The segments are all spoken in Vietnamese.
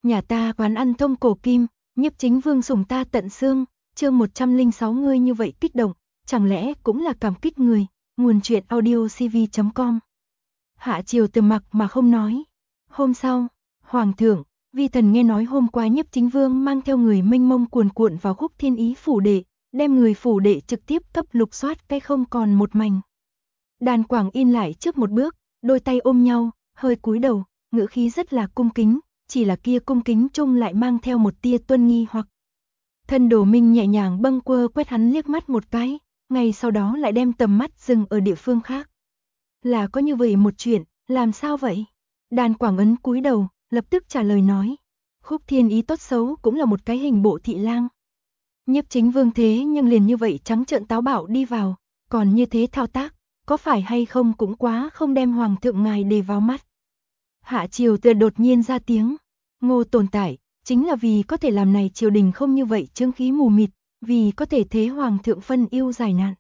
Nhà ta quán ăn thông cổ kim, Nhiếp Chính Vương sủng ta tận xương, chương 106 ngươi như vậy kích động, chẳng lẽ cũng là cảm kích người, nguồn truyện audiocv.com. Hạ Triều Từ mặc mà không nói. Hôm sau, Hoàng thượng, vi thần nghe nói hôm qua Nhiếp Chính Vương mang theo người mênh mông cuồn cuộn vào Khúc Thiên Ý phủ đệ, đem người phủ đệ trực tiếp cấp lục soát cái không còn một mảnh. Đàn Quảng in lại trước một bước, đôi tay ôm nhau, hơi cúi đầu, ngữ khí rất là cung kính, chỉ là kia cung kính chung lại mang theo một tia tuân nghi hoặc. Thân Đồ Minh nhẹ nhàng bâng quơ quét hắn liếc mắt một cái, ngay sau đó lại đem tầm mắt dừng ở địa phương khác. Là có như vậy một chuyện, làm sao vậy? Đàn Quảng ấn cúi đầu, lập tức trả lời nói. Khúc Thiên Ý tốt xấu cũng là một cái hình bộ thị lang. Nhiếp Chính Vương thế nhưng liền như vậy trắng trợn táo bạo đi vào, còn như thế thao tác, có phải hay không cũng quá không đem Hoàng thượng ngài để vào mắt. Hạ Triều Từ đột nhiên ra tiếng, Ngô tồn tại, chính là vì có thể làm này triều đình không như vậy chương khí mù mịt, vì có thể thế Hoàng thượng phân ưu giải nạn.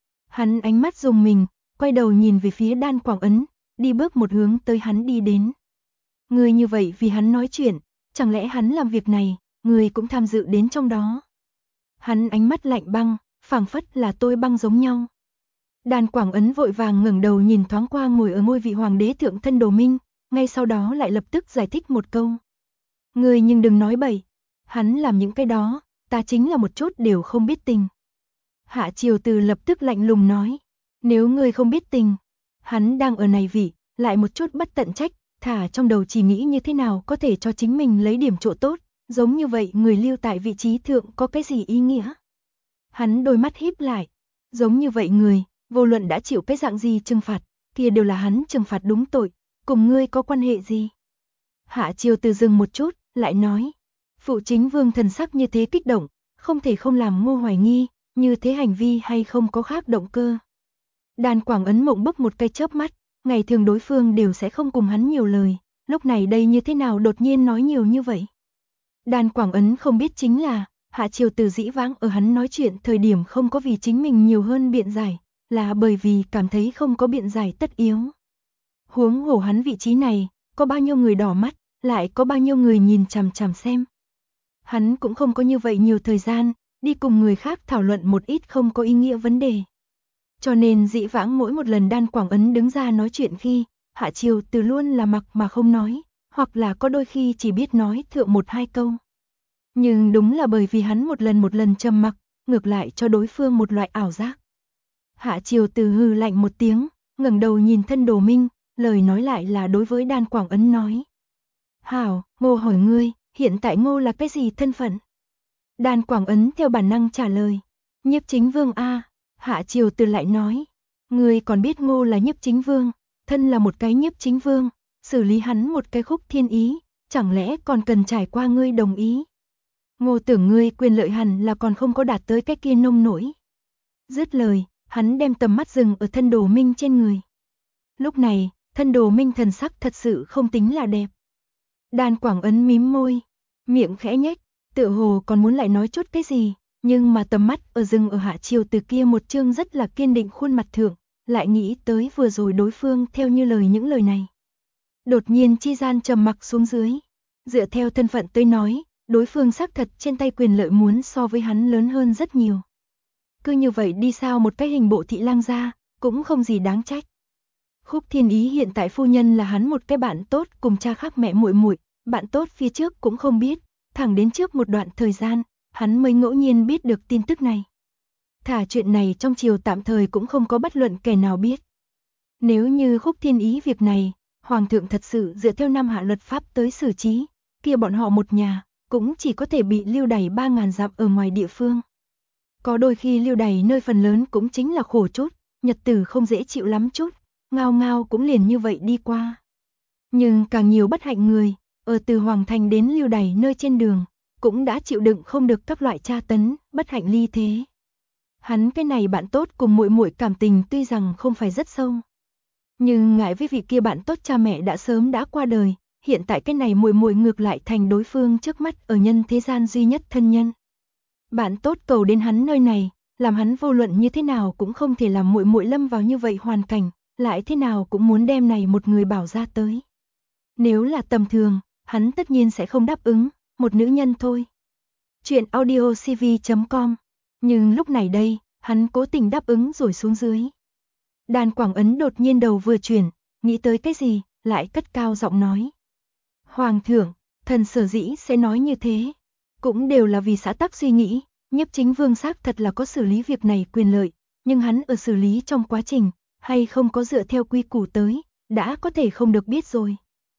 Hắn ánh mắt rùng mình, quay đầu nhìn về phía Đan Quảng Ấn, đi bước một hướng tới hắn đi đến. Người như vậy vì hắn nói chuyện, chẳng lẽ hắn làm việc này, người cũng tham dự đến trong đó. Hắn ánh mắt lạnh băng, phảng phất là tôi băng giống nhau. Đàn Quảng Ấn vội vàng ngẩng đầu nhìn thoáng qua ngồi ở ngôi vị hoàng đế thượng Thân Đồ Minh, ngay sau đó lại lập tức giải thích một câu. Người nhưng đừng nói bậy, hắn làm những cái đó, ta chính là một chút đều không biết tình. Hạ Triều Từ lập tức lạnh lùng nói, nếu người không biết tình, hắn đang ở này vị, lại một chút bất tận trách, thả trong đầu chỉ nghĩ như thế nào có thể cho chính mình lấy điểm chỗ tốt, giống như vậy người lưu tại vị trí thượng có cái gì ý nghĩa. Hắn đôi mắt híp lại, giống như vậy người, vô luận đã chịu cái dạng gì trừng phạt, kia đều là hắn trừng phạt đúng tội, cùng ngươi có quan hệ gì. Hạ Triều Từ dừng một chút, lại nói, phụ chính vương thần sắc như thế kích động, không thể không làm Ngô hoài nghi, như thế hành vi hay không có khác động cơ. Đàn Quảng Ấn mộng bức một cái chớp mắt, ngày thường đối phương đều sẽ không cùng hắn nhiều lời, lúc này đây như thế nào đột nhiên nói nhiều như vậy. Đàn Quảng Ấn không biết chính là, Hạ Triều Từ dĩ vãng ở hắn nói chuyện thời điểm không có vì chính mình nhiều hơn biện giải, là bởi vì cảm thấy không có biện giải tất yếu. Huống hồ hắn vị trí này, có bao nhiêu người đỏ mắt, lại có bao nhiêu người nhìn chằm chằm xem. Hắn cũng không có như vậy nhiều thời gian, đi cùng người khác thảo luận một ít không có ý nghĩa vấn đề. Cho nên dĩ vãng mỗi một lần Đan Quảng Ấn đứng ra nói chuyện khi, Hạ Triều Từ luôn là mặc mà không nói, hoặc là có đôi khi chỉ biết nói thượng một hai câu. Nhưng đúng là bởi vì hắn một lần trầm mặc, ngược lại cho đối phương một loại ảo giác. Hạ Triều Từ hừ lạnh một tiếng, ngẩng đầu nhìn Thân Đồ Minh, lời nói lại là đối với Đan Quảng Ấn nói. Hảo, Ngô hỏi ngươi, hiện tại Ngô là cái gì thân phận? Đan Quảng Ấn theo bản năng trả lời, Nhiếp Chính Vương a. Hạ Triều Từ lại nói, ngươi còn biết Ngô là Nhiếp Chính Vương, thân là một cái Nhiếp Chính Vương, xử lý hắn một cái Khúc Thiên Ý, chẳng lẽ còn cần trải qua ngươi đồng ý? Ngô tưởng ngươi quyền lợi hẳn là còn không có đạt tới cái kia nông nổi. Dứt lời, hắn đem tầm mắt dừng ở Thân Đồ Minh trên người. Lúc này, Thân Đồ Minh thần sắc thật sự không tính là đẹp. Đan Quảng Ấn mím môi, miệng khẽ nhếch, tựa hồ còn muốn lại nói chút cái gì, nhưng mà tầm mắt ở dừng ở Hạ Triều Từ kia một chương rất là kiên định khuôn mặt thượng, lại nghĩ tới vừa rồi đối phương theo như lời những lời này. Đột nhiên chi gian trầm mặc xuống dưới, dựa theo thân phận tới nói, đối phương xác thật trên tay quyền lợi muốn so với hắn lớn hơn rất nhiều. Cứ như vậy đi sao một cái hình bộ thị lang ra, cũng không gì đáng trách. Khúc Thiên Ý hiện tại phu nhân là hắn một cái bạn tốt cùng cha khác mẹ muội muội, bạn tốt phía trước cũng không biết, thẳng đến trước một đoạn thời gian, hắn mới ngẫu nhiên biết được tin tức này. Thả chuyện này trong triều tạm thời cũng không có bất luận kẻ nào biết. Nếu như Khúc Thiên Ý việc này, Hoàng thượng thật sự dựa theo năm hạ luật pháp tới xử trí, kia bọn họ một nhà, cũng chỉ có thể bị lưu đày 3.000 dặm ở ngoài địa phương. Có đôi khi lưu đày nơi phần lớn cũng chính là khổ chút, nhật tử không dễ chịu lắm chút, ngao ngao cũng liền như vậy đi qua. Nhưng càng nhiều bất hạnh người, ở từ Hoàng Thành đến lưu đày nơi trên đường, cũng đã chịu đựng không được các loại tra tấn, bất hạnh ly thế. Hắn cái này bạn tốt cùng muội muội cảm tình tuy rằng không phải rất sâu, nhưng ngại với vị kia bạn tốt cha mẹ đã sớm đã qua đời, hiện tại cái này muội muội ngược lại thành đối phương trước mắt ở nhân thế gian duy nhất thân nhân. Bạn tốt cầu đến hắn nơi này, làm hắn vô luận như thế nào cũng không thể làm muội muội lâm vào như vậy hoàn cảnh, lại thế nào cũng muốn đem này một người bảo ra tới. Nếu là tầm thường, hắn tất nhiên sẽ không đáp ứng, một nữ nhân thôi. Chuyện audiocv.com. Nhưng lúc này đây, hắn cố tình đáp ứng rồi xuống dưới. Đàn Quảng Ấn đột nhiên đầu vừa chuyển, nghĩ tới cái gì, lại cất cao giọng nói. Hoàng thượng, thần sở dĩ sẽ nói như thế, cũng đều là vì xã tắc suy nghĩ, Nhiếp Chính Vương xác thật là có xử lý việc này quyền lợi, nhưng hắn ở xử lý trong quá trình, hay không có dựa theo quy củ tới, đã có thể không được biết rồi.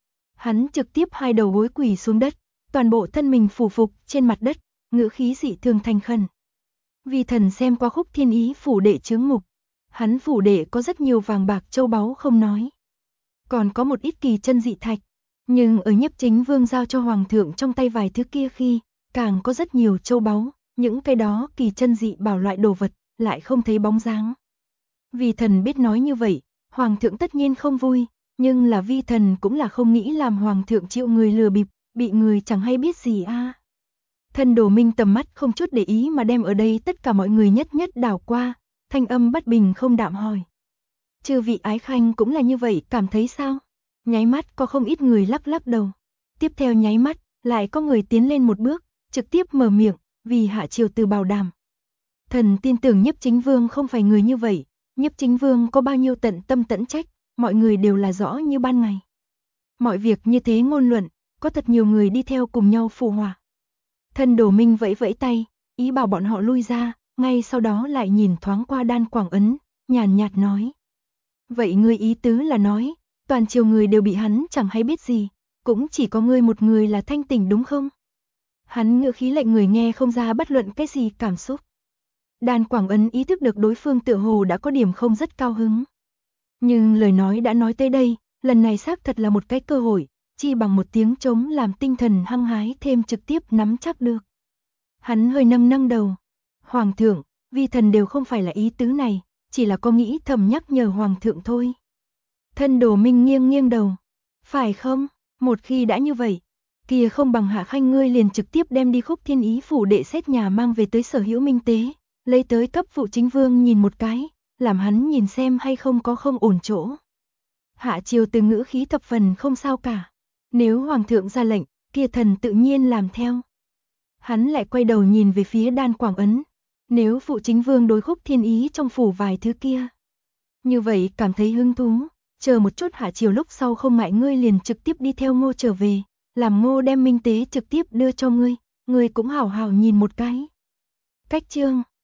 Hắn trực tiếp hai đầu gối quỳ xuống đất, toàn bộ thân mình phủ phục trên mặt đất, ngữ khí dị thường thành khẩn. Vì thần xem qua Khúc Thiên Ý phủ đệ chướng mục, hắn phủ đệ có rất nhiều vàng bạc châu báu không nói, còn có một ít kỳ chân dị thạch, nhưng ở Nhiếp Chính Vương giao cho hoàng thượng trong tay vài thứ kia khi, càng có rất nhiều châu báu, những cái đó kỳ chân dị bảo loại đồ vật, lại không thấy bóng dáng. Vi thần biết nói như vậy, hoàng thượng tất nhiên không vui, nhưng là vi thần cũng là không nghĩ làm hoàng thượng chịu người lừa bịp, bị người chẳng hay biết gì a. Thân Đồ Minh tầm mắt không chút để ý mà đem ở đây tất cả mọi người nhất nhất đảo qua, thanh âm bất bình không đạm hỏi. Chư vị ái khanh cũng là như vậy cảm thấy sao? Nháy mắt có không ít người lắc lắc đầu. Tiếp theo nháy mắt, lại có người tiến lên một bước, trực tiếp mở miệng, vì hạ triều từ bảo đảm. Thần tin tưởng Nhiếp Chính Vương không phải người như vậy, Nhiếp Chính Vương có bao nhiêu tận tâm tận trách, mọi người đều là rõ như ban ngày. Mọi việc như thế ngôn luận, có thật nhiều người đi theo cùng nhau phụ họa. Thân Đồ Minh vẫy vẫy tay, ý bảo bọn họ lui ra, ngay sau đó lại nhìn thoáng qua Đan Quảng Ấn, nhàn nhạt nói. Vậy ngươi ý tứ là nói, toàn triều người đều bị hắn chẳng hay biết gì, cũng chỉ có ngươi một người là thanh tỉnh đúng không? Hắn ngữ khí lệnh người nghe không ra bất luận cái gì cảm xúc. Đan Quảng Ấn ý thức được đối phương tựa hồ đã có điểm không rất cao hứng. Nhưng lời nói đã nói tới đây, lần này xác thật là một cái cơ hội, chi bằng một tiếng trống làm tinh thần hăng hái thêm trực tiếp nắm chắc được. Hắn hơi nâng đầu. Hoàng thượng, vi thần đều không phải là ý tứ này, chỉ là có nghĩ thầm nhắc nhở hoàng thượng thôi. Thân Đồ Minh nghiêng nghiêng đầu. Phải không, một khi đã như vậy, kia không bằng hạ khanh ngươi liền trực tiếp đem đi Khúc Thiên Ý phủ đệ xét nhà mang về tới Sở Hữu Minh Tế, lấy tới cấp phụ chính vương nhìn một cái, làm hắn nhìn xem hay không có không ổn chỗ. Hạ triều từ ngữ khí thập phần không sao cả. Nếu hoàng thượng ra lệnh, kia thần tự nhiên làm theo. Hắn lại quay đầu nhìn về phía Đan Quảng Ấn. Nếu phụ chính vương đối Khúc Thiên Ý trong phủ vài thứ kia, như vậy cảm thấy hứng thú, chờ một chút hạ triều lúc sau không ngại ngươi liền trực tiếp đi theo Ngô trở về, làm Ngô đem minh tế trực tiếp đưa cho ngươi cũng hảo hảo nhìn một cái. Cách chương